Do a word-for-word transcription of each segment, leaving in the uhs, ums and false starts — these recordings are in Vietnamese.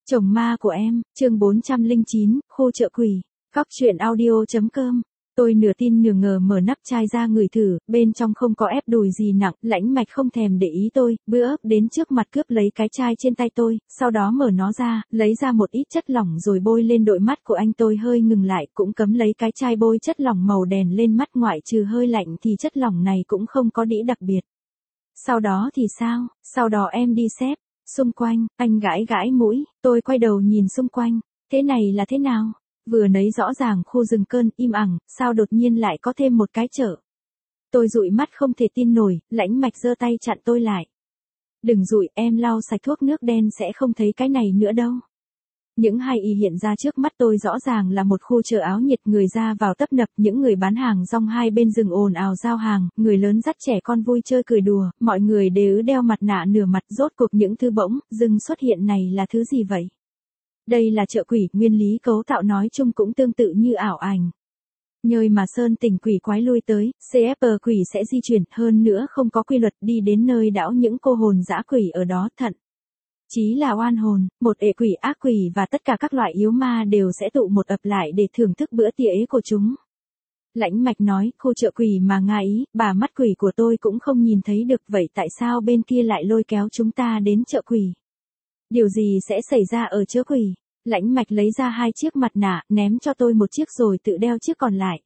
Chồng ma của em, chương bốn trăm lẻ chín, khu chợ quỷ. Cóc truyện audio.com. Tôi nửa tin nửa ngờ mở nắp chai ra ngửi thử, bên trong không có ép đùi gì nặng, Lãnh Mạch không thèm để ý tôi, bữa ấp đến trước mặt cướp lấy cái chai trên tay tôi, sau đó mở nó ra, lấy ra một ít chất lỏng rồi bôi lên đôi mắt của anh. Tôi hơi ngừng lại, cũng cấm lấy cái chai bôi chất lỏng màu đèn lên mắt, ngoại trừ hơi lạnh thì chất lỏng này cũng không có đĩ đặc biệt. Sau đó thì sao, sau đó em đi xếp. Xung quanh, anh gãi gãi mũi, tôi quay đầu nhìn xung quanh, thế này là thế nào? Vừa nấy rõ ràng khu rừng cơn im ẳng, sao đột nhiên lại có thêm một cái chợ? Tôi dụi mắt không thể tin nổi, Lãnh Mạch giơ tay chặn tôi lại. Đừng dụi, em lau sạch thuốc nước đen sẽ không thấy cái này nữa đâu. Những hai y hiện ra trước mắt tôi rõ ràng là một khu chợ áo nhiệt, người ra vào tấp nập, những người bán hàng rong hai bên rừng ồn ào giao hàng, người lớn dắt trẻ con vui chơi cười đùa, mọi người đều đeo mặt nạ nửa mặt. Rốt cuộc những thứ bỗng dưng xuất hiện này là thứ gì vậy? Đây là chợ quỷ, nguyên lý cấu tạo nói chung cũng tương tự như ảo ảnh. Nhơi mà sơn tình quỷ quái lui tới, xê ép pê quỷ sẽ di chuyển, hơn nữa không có quy luật, đi đến nơi đảo những cô hồn dã quỷ ở đó. Thận chí là oan hồn, một ệ quỷ, ác quỷ và tất cả các loại yếu ma đều sẽ tụ một ập lại để thưởng thức bữa tiệc của chúng. Lãnh Mạch nói, khu chợ quỷ mà ngài ý, bà mắt quỷ của tôi cũng không nhìn thấy được, vậy tại sao bên kia lại lôi kéo chúng ta đến chợ quỷ? Điều gì sẽ xảy ra ở chợ quỷ? Lãnh Mạch lấy ra hai chiếc mặt nạ, ném cho tôi một chiếc rồi tự đeo chiếc còn lại.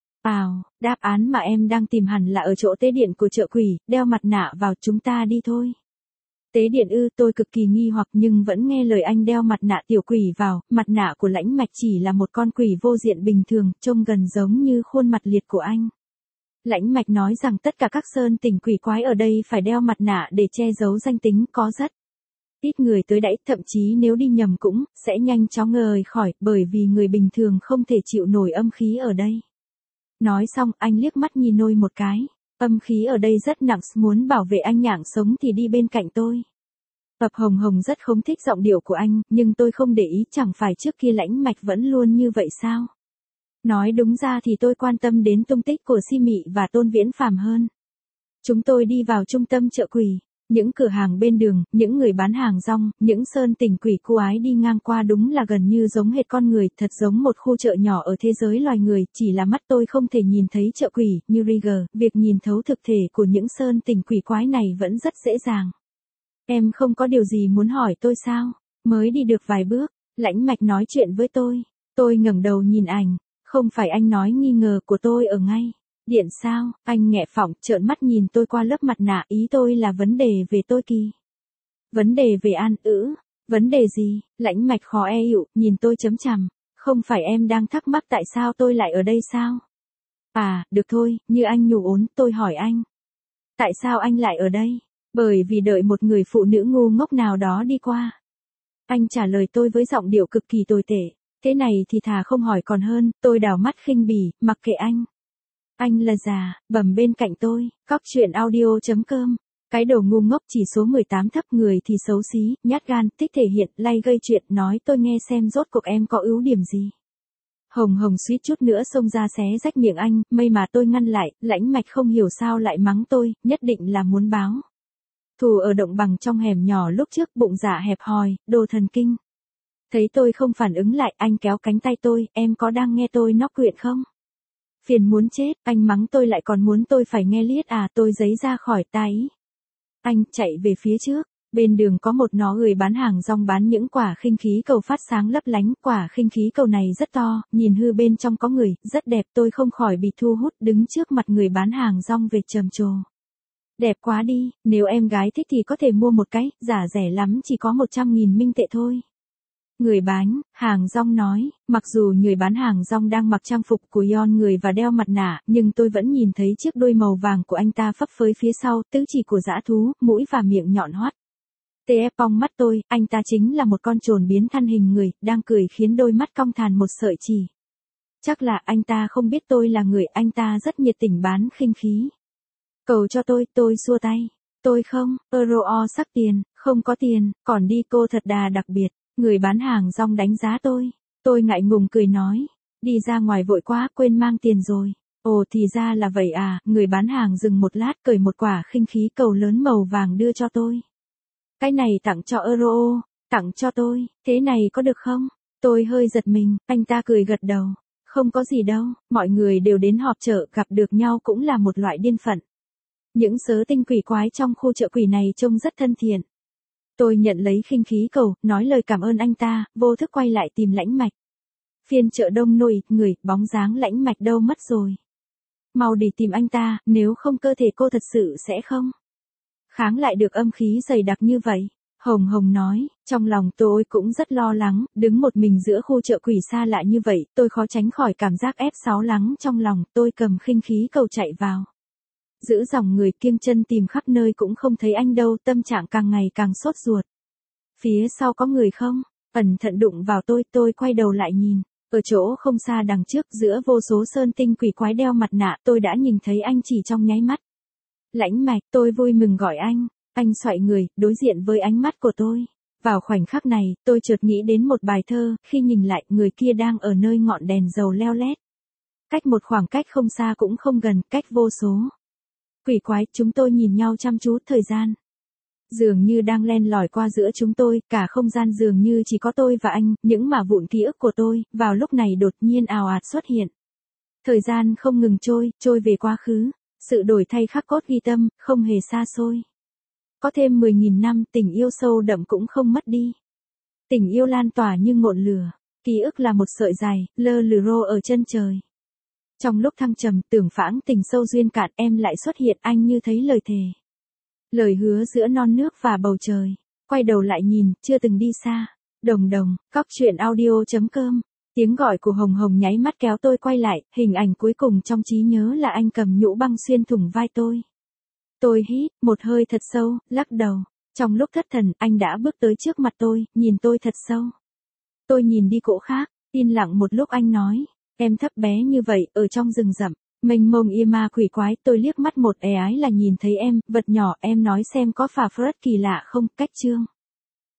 Ào, đáp án mà em đang tìm hẳn là ở chỗ tế điện của chợ quỷ, đeo mặt nạ vào, chúng ta đi thôi. Tế điện ư? Tôi cực kỳ nghi hoặc nhưng vẫn nghe lời anh đeo mặt nạ tiểu quỷ vào. Mặt nạ của Lãnh Mạch chỉ là một con quỷ vô diện bình thường, trông gần giống như khuôn mặt liệt của anh. Lãnh Mạch nói rằng tất cả các sơn tình quỷ quái ở đây phải đeo mặt nạ để che giấu danh tính, có rất ít người tới đẩy, thậm chí nếu đi nhầm cũng sẽ nhanh chóng rời khỏi, bởi vì người bình thường không thể chịu nổi âm khí ở đây. Nói xong, anh liếc mắt nhìn tôi một cái. Âm khí ở đây rất nặng, muốn bảo vệ anh nhảng sống thì đi bên cạnh tôi. Tập Hồng Hồng rất không thích giọng điệu của anh, nhưng tôi không để ý, chẳng phải trước kia Lãnh Mạch vẫn luôn như vậy sao? Nói đúng ra thì tôi quan tâm đến tung tích của Si Mị và Tôn Viễn Phàm hơn. Chúng tôi đi vào trung tâm chợ quỷ. Những cửa hàng bên đường, những người bán hàng rong, những sơn tình quỷ cô ái đi ngang qua đúng là gần như giống hệt con người, thật giống một khu chợ nhỏ ở thế giới loài người, chỉ là mắt tôi không thể nhìn thấy chợ quỷ, như Rieger, việc nhìn thấu thực thể của những sơn tình quỷ quái này vẫn rất dễ dàng. Em không có điều gì muốn hỏi tôi sao? Mới đi được vài bước, Lãnh Mạch nói chuyện với tôi. Tôi ngẩng đầu nhìn ảnh, không phải anh nói nghi ngờ của tôi ở ngay. Điện sao? Anh nghẹ phỏng, trợn mắt nhìn tôi qua lớp mặt nạ, ý tôi là vấn đề về tôi kỳ. Vấn đề về An ư? Vấn đề gì? Lãnh Mạch khó e ụ, nhìn tôi chấm chằm. Không phải em đang thắc mắc tại sao tôi lại ở đây sao? À, được thôi, như anh nhủ ốn, tôi hỏi anh. Tại sao anh lại ở đây? Bởi vì đợi một người phụ nữ ngu ngốc nào đó đi qua. Anh trả lời tôi với giọng điệu cực kỳ tồi tệ. Thế này thì thà không hỏi còn hơn, tôi đảo mắt khinh bỉ, mặc kệ anh. Anh là già, bẩm bên cạnh tôi, cóc truyện audio.com. Cái đầu ngu ngốc chỉ số mười tám thấp, người thì xấu xí, nhát gan, thích thể hiện, lay gây chuyện, nói tôi nghe xem rốt cuộc em có ưu điểm gì. Hồng Hồng suýt chút nữa xông ra xé rách miệng anh, may mà tôi ngăn lại. Lãnh Mạch không hiểu sao lại mắng tôi, nhất định là muốn báo thù ở động bằng trong hẻm nhỏ lúc trước, bụng dạ hẹp hòi, đồ thần kinh. Thấy tôi không phản ứng lại, anh kéo cánh tay tôi, em có đang nghe tôi nói chuyện không? Phiền muốn chết, anh mắng tôi lại còn muốn tôi phải nghe liết à? Tôi giấy ra khỏi tay. Anh chạy về phía trước, bên đường có một nó người bán hàng rong bán những quả khinh khí cầu phát sáng lấp lánh, quả khinh khí cầu này rất to, nhìn hư bên trong có người, rất đẹp, tôi không khỏi bị thu hút, đứng trước mặt người bán hàng rong về trầm trồ. Đẹp quá đi, nếu em gái thích thì có thể mua một cái, giả rẻ lắm chỉ có một trăm nghìn minh tệ thôi. Người bán hàng rong nói, mặc dù người bán hàng rong đang mặc trang phục của yon người và đeo mặt nạ, nhưng tôi vẫn nhìn thấy chiếc đuôi màu vàng của anh ta phấp phới phía sau, tứ chỉ của dã thú, mũi và miệng nhọn hoắt. tê ép bong mắt tôi, anh ta chính là một con trồn biến thân hình người, đang cười khiến đôi mắt cong thàn một sợi chỉ. Chắc là anh ta không biết tôi là người, anh ta rất nhiệt tình bán khinh khí. Cầu cho tôi, tôi xua tay. Tôi không, euro o sắc tiền, không có tiền, còn đi cô thật đà đặc biệt. Người bán hàng rong đánh giá tôi. Tôi ngại ngùng cười nói. Đi ra ngoài vội quá, quên mang tiền rồi. Ồ thì ra là vậy à, người bán hàng dừng một lát cởi một quả khinh khí cầu lớn màu vàng đưa cho tôi. Cái này tặng cho euro. Tặng cho tôi, thế này có được không? Tôi hơi giật mình, anh ta cười gật đầu. Không có gì đâu, mọi người đều đến họp chợ, gặp được nhau cũng là một loại điên phận. Những sớ tinh quỷ quái trong khu chợ quỷ này trông rất thân thiện. Tôi nhận lấy khinh khí cầu, nói lời cảm ơn anh ta, vô thức quay lại tìm Lãnh Mạch. Phiên chợ đông nồi, người, bóng dáng Lãnh Mạch đâu mất rồi. Mau đi tìm anh ta, nếu không cơ thể cô thật sự sẽ không kháng lại được âm khí dày đặc như vậy. Hồng Hồng nói, trong lòng tôi cũng rất lo lắng, đứng một mình giữa khu chợ quỷ xa lạ như vậy, tôi khó tránh khỏi cảm giác ép sáu lắng trong lòng, tôi cầm khinh khí cầu chạy vào. Giữ dòng người kiêng chân tìm khắp nơi cũng không thấy anh đâu, tâm trạng càng ngày càng sốt ruột. Phía sau có người không? Ẩn thận đụng vào tôi, tôi quay đầu lại nhìn. Ở chỗ không xa đằng trước giữa vô số sơn tinh quỷ quái đeo mặt nạ, tôi đã nhìn thấy anh chỉ trong nháy mắt. Lãnh Mạch, tôi vui mừng gọi anh. Anh xoay người, đối diện với ánh mắt của tôi. Vào khoảnh khắc này, tôi chợt nghĩ đến một bài thơ, khi nhìn lại, người kia đang ở nơi ngọn đèn dầu leo lét. Cách một khoảng cách không xa cũng không gần, cách vô số quỷ quái, chúng tôi nhìn nhau chăm chú, thời gian dường như đang len lỏi qua giữa chúng tôi, cả không gian dường như chỉ có tôi và anh, những mả vụn ký ức của tôi, vào lúc này đột nhiên ào ạt xuất hiện. Thời gian không ngừng trôi, trôi về quá khứ, sự đổi thay khắc cốt ghi tâm, không hề xa xôi. Có thêm mười nghìn năm, tình yêu sâu đậm cũng không mất đi. Tình yêu lan tỏa như ngọn lửa, ký ức là một sợi dài, lơ lửng ở chân trời. Trong lúc thăng trầm, tưởng phãng tình sâu duyên cạn, em lại xuất hiện, anh như thấy lời thề. Lời hứa giữa non nước và bầu trời. Quay đầu lại nhìn, chưa từng đi xa. Đồng đồng, cóc truyện audio chấm com. Tiếng gọi của Hồng Hồng nháy mắt kéo tôi quay lại, hình ảnh cuối cùng trong trí nhớ là anh cầm nhũ băng xuyên thủng vai tôi. Tôi hít một hơi thật sâu, lắc đầu. Trong lúc thất thần, anh đã bước tới trước mặt tôi, nhìn tôi thật sâu. Tôi nhìn đi cỗ khác, yên lặng một lúc anh nói. Em thấp bé như vậy, ở trong rừng rậm, mênh mông yêu ma quỷ quái, tôi liếc mắt một é ái là nhìn thấy em, vật nhỏ, em nói xem có phà phớt kỳ lạ không, cách chương.